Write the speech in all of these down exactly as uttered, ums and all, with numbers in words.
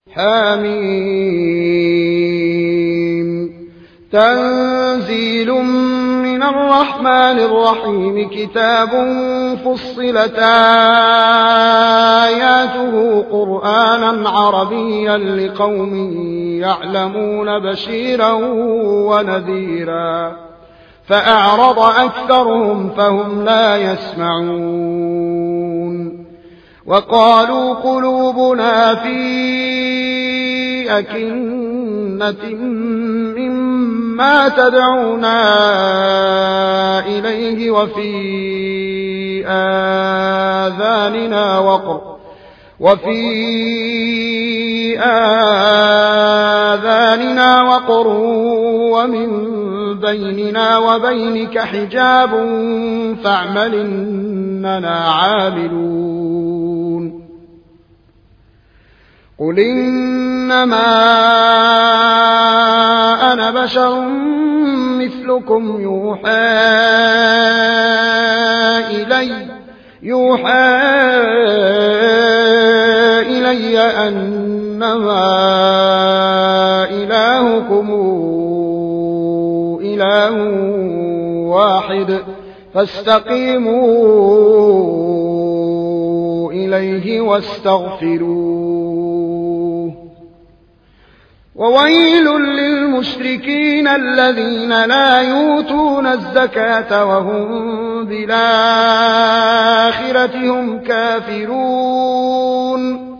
حميم تنزيل من الرحمن الرحيم كتاب فصلت آياته قرآنا عربيا لقوم يعلمون بشيرا ونذيرا فأعرض أكثرهم فهم لا يسمعون وقالوا قلوبنا في أكنة مما تدعونا إليه وفي آذاننا وقر وفي آذاننا وقر ومن بيننا وبينك حجاب فاعمل إننا عاملون قل إنما أنا بشر مثلكم يوحى إلي يوحى إلي أنما إلهكم إله واحد فاستقيموا إليه واستغفروه وويل للمشركين الذين لا يؤتون الزكاة وهم بالآخرة هم كافرون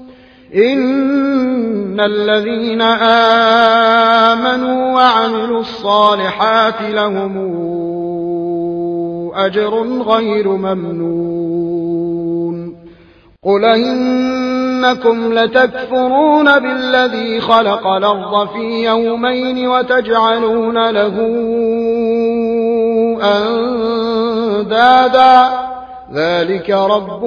إن الذين آمنوا وعملوا الصالحات لهم أجر غير ممنون قل إنكم لتكفرون بالذي خلق الأرض في يومين وتجعلون له أندادا ذلك رب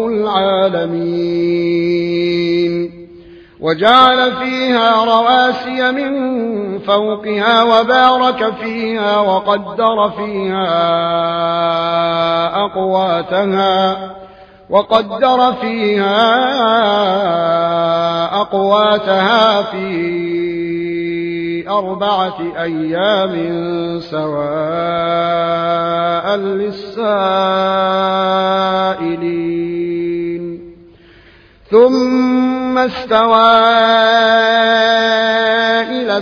العالمين وجعل فيها رواسي من فوقها وبارك فيها وقدر فيها أقواتها وقدر فيها أقواتها في أربعة أيام سواء للسائلين ثم استوى إلى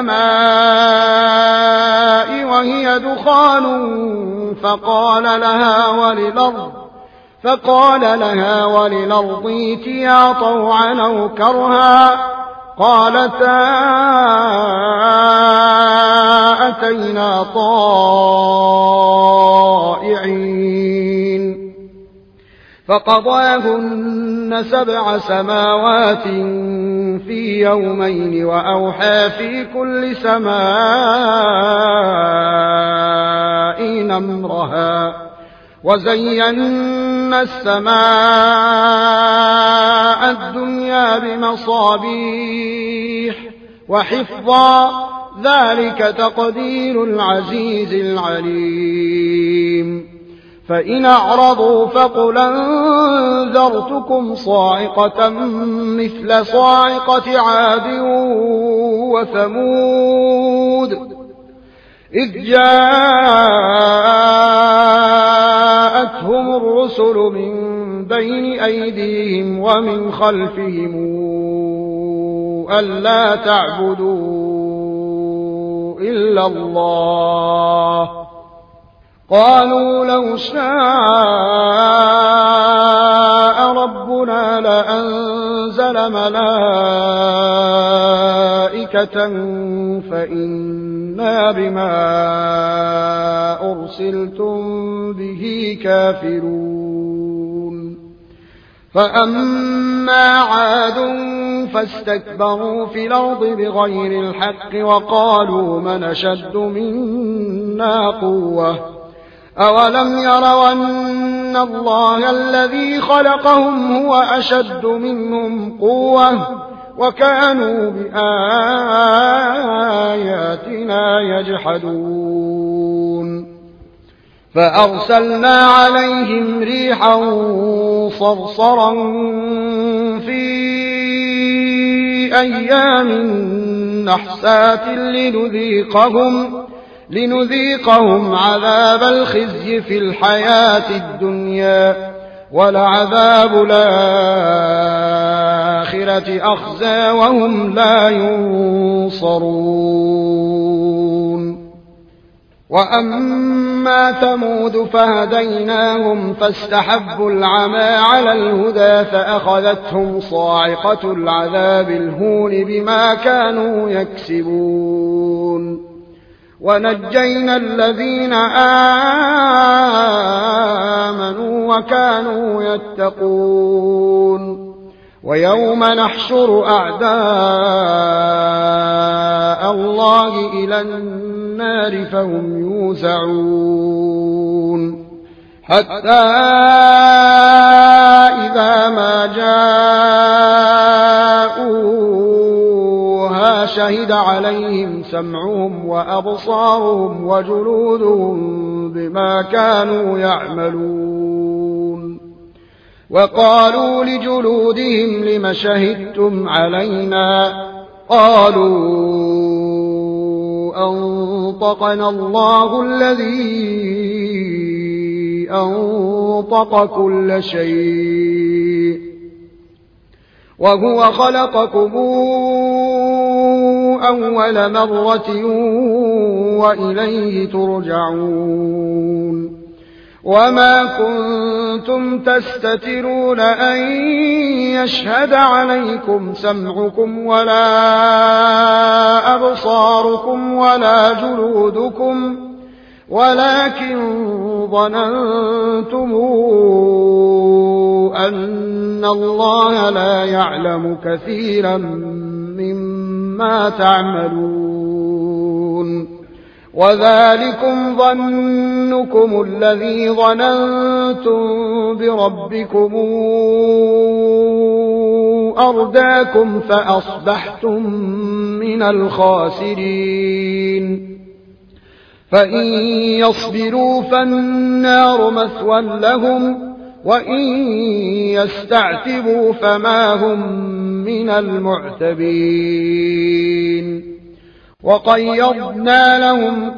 السماء وهي دخان فقال لها وللأرض فقال لها وللأرض ائتيا طوعا أو كرها قالتا أتينا طائعين فقضاهن سبع سماوات في يومين وأوحى في كل سماء أمرها وزينا السماء الدنيا بمصابيح وحفظا ذلك تقدير العزيز العليم فإن أعرضوا فقل أنذرتكم صاعقة مثل صاعقة عاد وثمود إذ جاءتهم الرسل من بين أيديهم ومن خلفهم ألا تعبدوا إلا الله قالوا لو شاء ربنا لأنزل ملائكة فإنا بما أرسلتم به كافرون فأما عاد فاستكبروا في الأرض بغير الحق وقالوا من أشد منا قوة أولم يروا أن الله الذي خلقهم هو أشد منهم قوة وكانوا بآياتنا يجحدون فأرسلنا عليهم ريحا صرصرا في أيام نحسات لنذيقهم, لنذيقهم عذاب الخزي في الحياة الدنيا, ولعذاب الآخرة أخزى وهم لا ينصرون. وأما ثمود فهديناهم فاستحبوا العمى على الهدى فأخذتهم صاعقة العذاب الهون بما كانوا يكسبون. ونجينا الذين آمنوا وكانوا يتقون. ويوم نحشر أعداء الله إلى النار فهم يوزعون, حتى إذا ما جاءوها شهد عليهم سمعهم وأبصارهم وجلودهم بما كانوا يعملون. وقالوا لجلودهم لم شهدتم علينا؟ قالوا أنطقنا الله الذي أنطق كل شيء وهو خلقكم أول مرة وإليه ترجعون. وما كنتم تستترون أن يشهد عليكم سمعكم ولا أبصاركم ولا جلودكم ولكن ظننتم أن الله لا يعلم كثيرا مما تعملون. وذلكم ظنكم الذي ظننتم بربكم أرداكم فأصبحتم من الخاسرين. فإن يصبروا فالنار مثوى لهم وإن يستعتبوا فما هم من المعتبين. وقيضنا لهم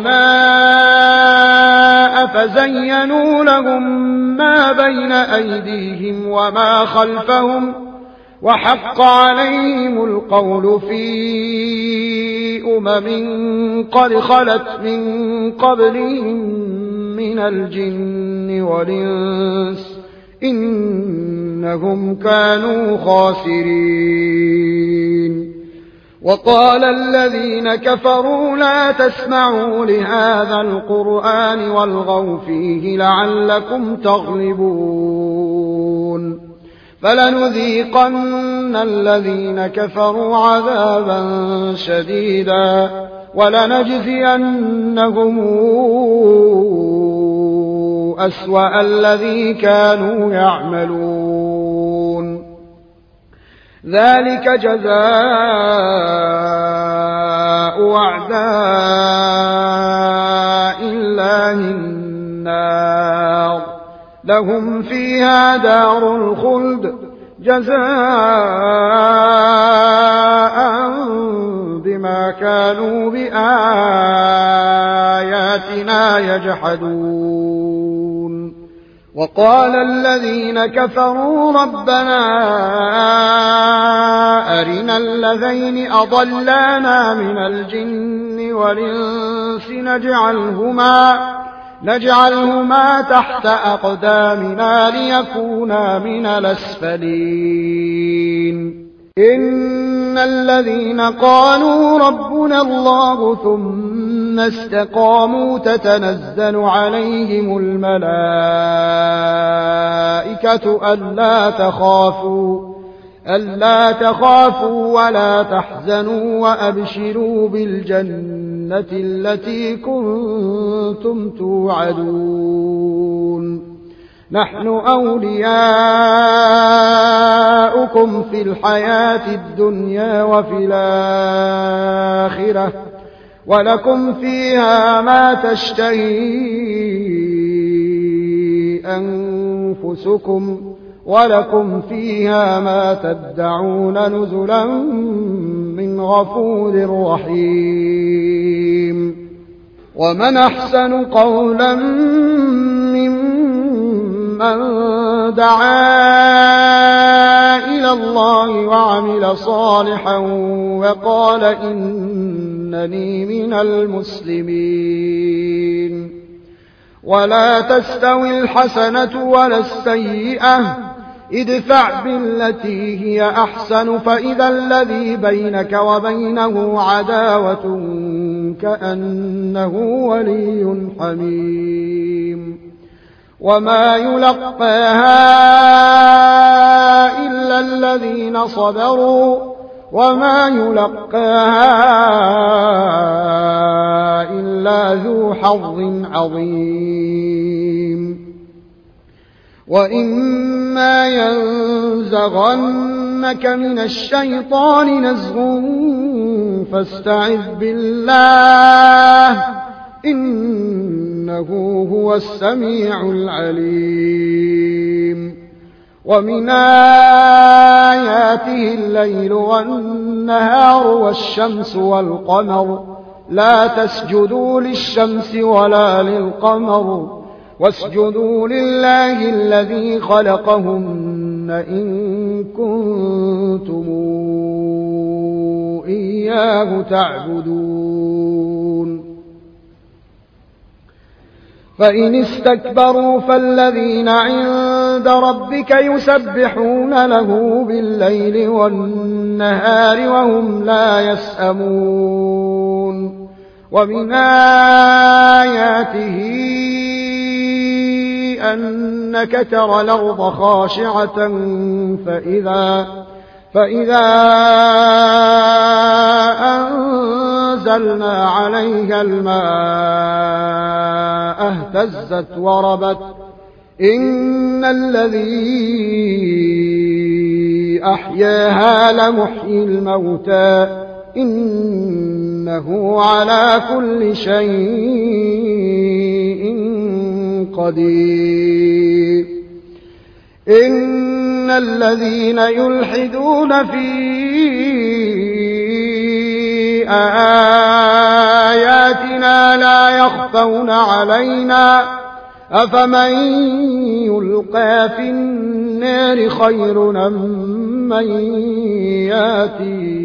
قرناء فزينوا لهم ما بين أيديهم وما خلفهم وحق عليهم القول في أمم قد خلت من قبلهم من الجن والإنس إنهم كانوا خاسرين. وقال الذين كفروا لا تسمعوا لهذا القرآن والغوا فيه لعلكم تغلبون. فلنذيقن الذين كفروا عذابا شديدا ولنجزينهم أسوأ الذي كانوا يعملون. ذلك جزاء أعداء الله النار لهم فيها دار الخلد جزاء بما كانوا بآياتنا يجحدون. وقال الذين كفروا ربنا أرنا الذين أضلانا من الجن والإنس نجعلهما, نجعلهما تحت أقدامنا ليكونا من الأسفلين. إن الذين قالوا ربنا الله ثم استقاموا تتنزل عليهم الملائكة ألا تخافوا ألا تخافوا ولا تحزنوا وأبشروا بالجنة التي كنتم توعدون. نحن أولياؤكم في الحياة الدنيا وفي الآخرة ولكم فيها ما تشتهي أنفسكم ولكم فيها ما تدعون نزلا من غفور رحيم. ومن أحسن قولا ممن دعا إلى الله وعمل صالحا وقال إنني من المسلمين. ولا تستوي الحسنة ولا السيئة، ادفع بالتي هي أحسن فإذا الذي بينك وبينه عداوة كأنه ولي حميم. وما يلقاها إلا الذين صبروا وما يلقاها إلا ذو حظ عظيم. وإما ينزغنك من الشيطان نزغ فاستعذ بالله إنه هو السميع العليم. ومن آياته الليل والنهار والشمس والقمر لا تسجدوا للشمس ولا للقمر واسجدوا لله الذي خلقهن إن كنتم إياه تعبدون. فإن استكبروا فالذين عند ربك يسبحون له بالليل والنهار وهم لا يسأمون. ومن آياته أنك ترى الأرض خاشعة فإذا, فإذا أنزلنا عليها الماء اهتزت وربت إن الذي أحياها لمحيي الموتى إنه على كل شيء قدير. إن الذين يلحدون في آياتنا لا يخفون علينا أفمن يلقى في النار خير أم من ياتي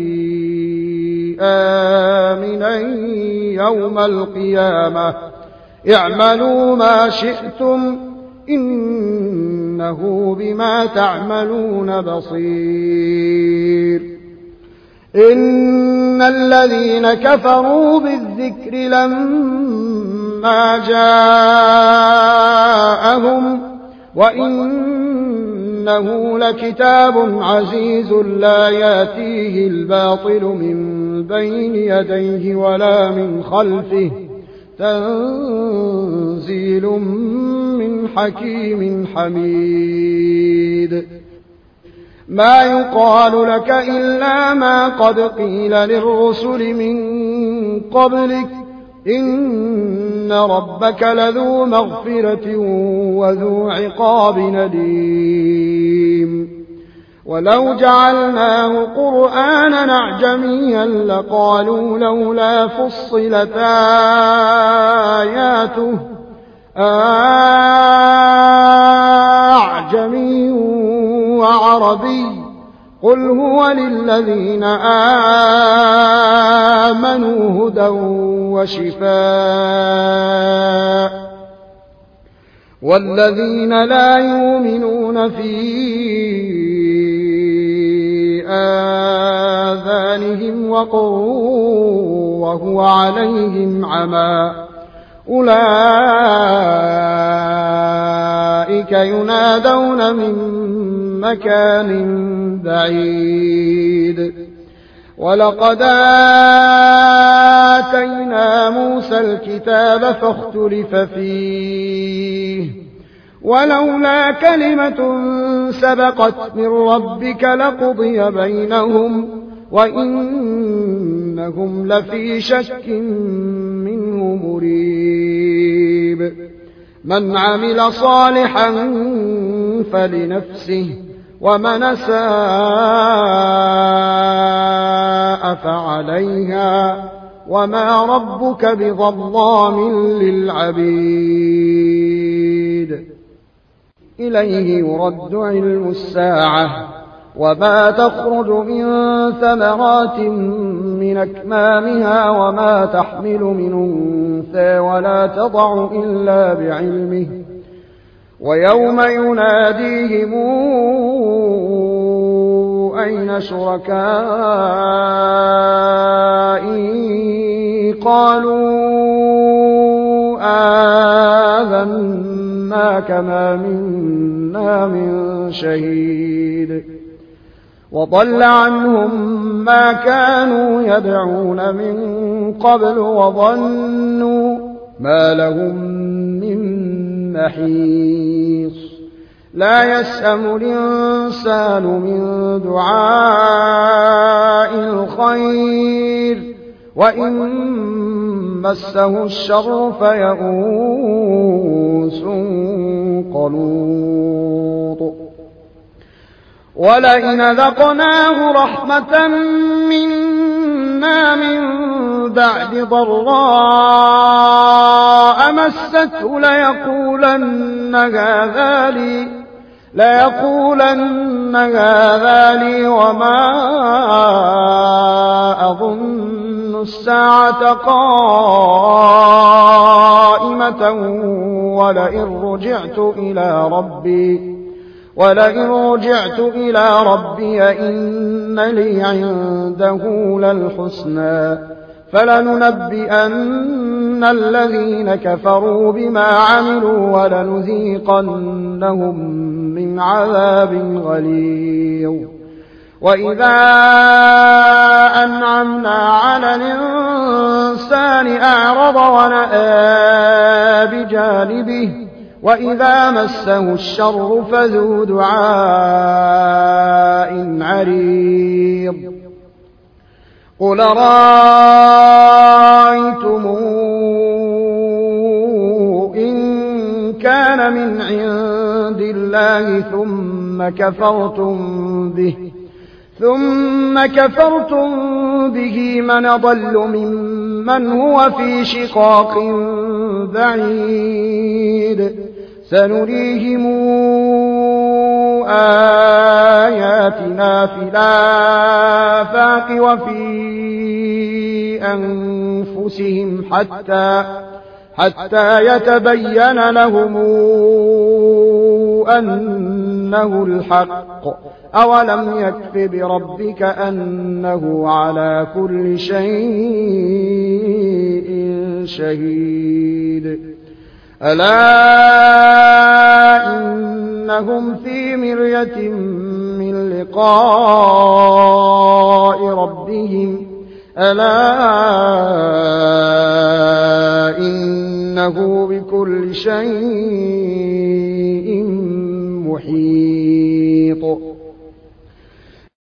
آمنا يوم القيامة اعملوا ما شئتم إنه بما تعملون بصير. إن الذين كفروا بالذكر لما جاءهم وإنه لكتاب عزيز لا يأتيه الباطل من بين يديه ولا من خلفه تنزيل من حكيم حميد. ما يقال لك إلا ما قد قيل للرسل من قبلك إن ربك لذو مغفرة وذو عقاب نديم. ولو جعلناه قرآنا أعجميا لقالوا لولا فصلت آياته أعجمي وعربي قل هو للذين آمنوا هدى وشفاء والذين لا يؤمنون في آذانهم وقر وهو عليهم عمى أولئك ينادون من مكان بعيد. ولقد آتينا موسى الكتاب فاختلف فيه ولولا كلمة سبقت من ربك لقضي بينهم وإنهم لفي شك منه مريب. من عمل صالحا فلنفسه ومن أساء فعليها وما ربك بظلام للعبيد. إليه يرد علم الساعة وما تخرج من ثمرات من أكمامها وما تحمل من أنثى ولا تضع إلا بعلمه ويوم يناديهم أين شركائي قالوا آذناك ما منا من شهيد وضل عنهم ما كانوا يدعون من قبل وظنوا ما لهم من محيص. لا يسأم الإنسان من دعاء الخير وإن مسه الشر فيئوس قنوط. ولئن ذقناه رحمة منا من بعد ضراء مسته ليقولن هذا لي ليقولن هذا لي وما أظن الساعة قائمة ولئن رجعت إلى ربي ولئن رجعت إلى ربي إن لي عنده للحسنى فلننبئن الذين كفروا بما عملوا ولنذيقنهم من عذاب غليظ. وإذا أنعمنا على الإنسان أعرض ونأى بجانبه وإذا مسه الشر فذو دعاء عريض. قل رأيتم إن كان من عند الله ثم كفرتم به ثم كفرتم به من ضل ممن هو في شقاق بعيد. سنريهم آياتنا في الآفاق وفي أنفسهم حتى حتى يتبين لهم أنه الحق. أولم يكف بربك أنه على كل شيء شهيد. ألا إنهم في مرية من لقاء ربهم ألا إنه بكل شيء محيط.